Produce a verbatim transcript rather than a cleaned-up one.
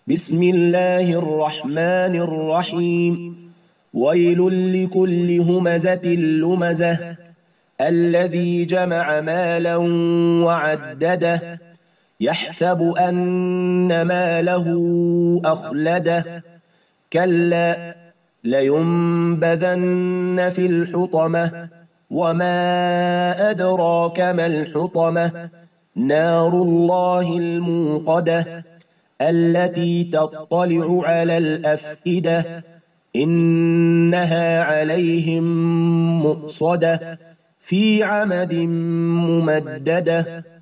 بسم الله الرحمن الرحيم ويل لكل همزة لمزة الذي جمع مالا وعدده يحسب أن ماله أخلده كلا لينبذن في الحطمة وما أدراك ما الحطمة نار الله الموقدة التي تطلع على الأفئدة إنها عليهم مؤصدة في عمد ممددة